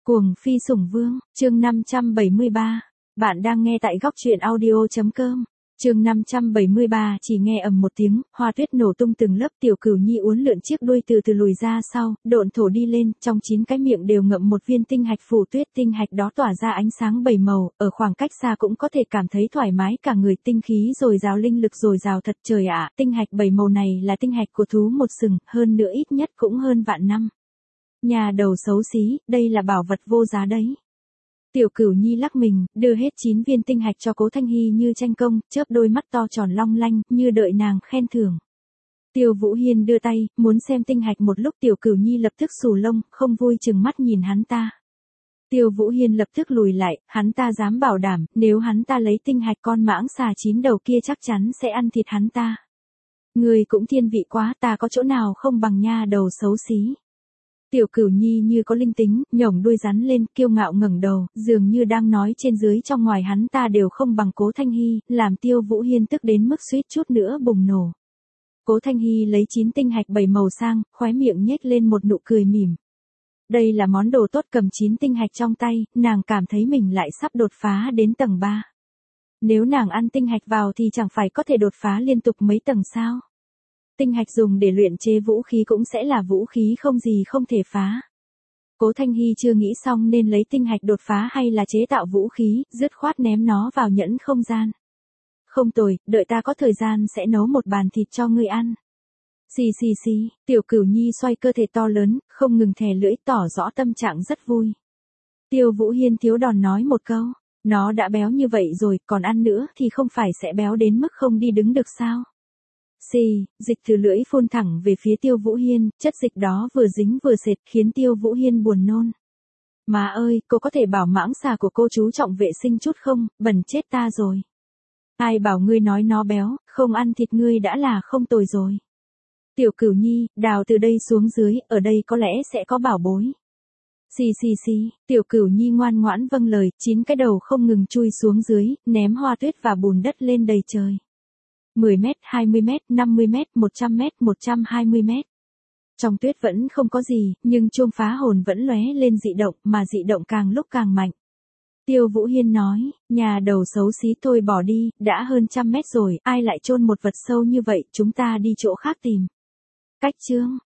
Cuồng phi sủng vương, chương 573. Bạn đang nghe tại góc truyện audio.com. Chương 573, chỉ nghe ầm một tiếng, hoa tuyết nổ tung từng lớp, Tiểu Cửu Nhi uốn lượn chiếc đuôi từ từ lùi ra sau, độn thổ đi lên, trong 9 cái miệng đều ngậm một viên tinh hạch phủ tuyết, tinh hạch đó tỏa ra ánh sáng bảy màu, ở khoảng cách xa cũng có thể cảm thấy thoải mái cả người, tinh khí dồi dào, linh lực dồi dào thật trời ạ, tinh hạch bảy màu này là tinh hạch của thú một sừng, hơn nữa ít nhất cũng hơn vạn năm. Nhà đầu xấu xí, đây là bảo vật vô giá đấy. Tiểu Cửu Nhi lắc mình, đưa hết 9 viên tinh hạch cho Cố Thanh Hi như tranh công, chớp đôi mắt to tròn long lanh, như đợi nàng khen thưởng. Tiêu Vũ Hiên đưa tay, muốn xem tinh hạch một lúc, Tiểu Cửu Nhi lập tức xù lông, không vui chừng mắt nhìn hắn ta. Tiêu Vũ Hiên lập tức lùi lại, hắn ta dám bảo đảm, nếu hắn ta lấy tinh hạch, con mãng xà 9 đầu kia chắc chắn sẽ ăn thịt hắn ta. Người cũng thiên vị quá, ta có chỗ nào không bằng nha đầu xấu xí. Tiểu Cửu Nhi như có linh tính, nhổng đuôi rắn lên, kiêu ngạo ngẩng đầu, dường như đang nói trên dưới trong ngoài hắn ta đều không bằng Cố Thanh Hi, làm Tiêu Vũ Hiên tức đến mức suýt chút nữa bùng nổ. Cố Thanh Hi lấy 9 tinh hạch 7 màu sang, khóe miệng nhếch lên một nụ cười mỉm. Đây là món đồ tốt, cầm 9 tinh hạch trong tay, nàng cảm thấy mình lại sắp đột phá đến tầng 3. Nếu nàng ăn tinh hạch vào thì chẳng phải có thể đột phá liên tục mấy tầng sao? Tinh hạch dùng để luyện chế vũ khí cũng sẽ là vũ khí không gì không thể phá. Cố Thanh Hi chưa nghĩ xong nên lấy tinh hạch đột phá hay là chế tạo vũ khí, dứt khoát ném nó vào nhẫn không gian. Không tồi, đợi ta có thời gian sẽ nấu một bàn thịt cho ngươi ăn. Xì xì xì, Tiểu Cửu Nhi xoay cơ thể to lớn, không ngừng thè lưỡi, tỏ rõ tâm trạng rất vui. Tiêu Vũ Hiên thiếu đòn nói một câu, nó đã béo như vậy rồi, còn ăn nữa thì không phải sẽ béo đến mức không đi đứng được sao? Xì, dịch từ lưỡi phun thẳng về phía Tiêu Vũ Hiên, chất dịch đó vừa dính vừa sệt khiến Tiêu Vũ Hiên buồn nôn. Má ơi, cô có thể bảo mãng xà của cô chú trọng vệ sinh chút không, bẩn chết ta rồi. Ai bảo ngươi nói nó béo, không ăn thịt ngươi đã là không tồi rồi. Tiểu Cửu Nhi, đào từ đây xuống dưới, ở đây có lẽ sẽ có bảo bối. Xì xì xì, Tiểu Cửu Nhi ngoan ngoãn vâng lời, 9 cái đầu không ngừng chui xuống dưới, ném hoa tuyết và bùn đất lên đầy trời. 10 mét, 20 mét, 50 mét, 100 mét, 120 mét. Trong tuyết vẫn không có gì, nhưng chuông phá hồn vẫn lóe lên dị động, mà dị động càng lúc càng mạnh. Tiêu Vũ Hiên nói, nhà đầu xấu xí, thôi bỏ đi, đã hơn 100 mét rồi, ai lại chôn một vật sâu như vậy, chúng ta đi chỗ khác tìm. Cách chương.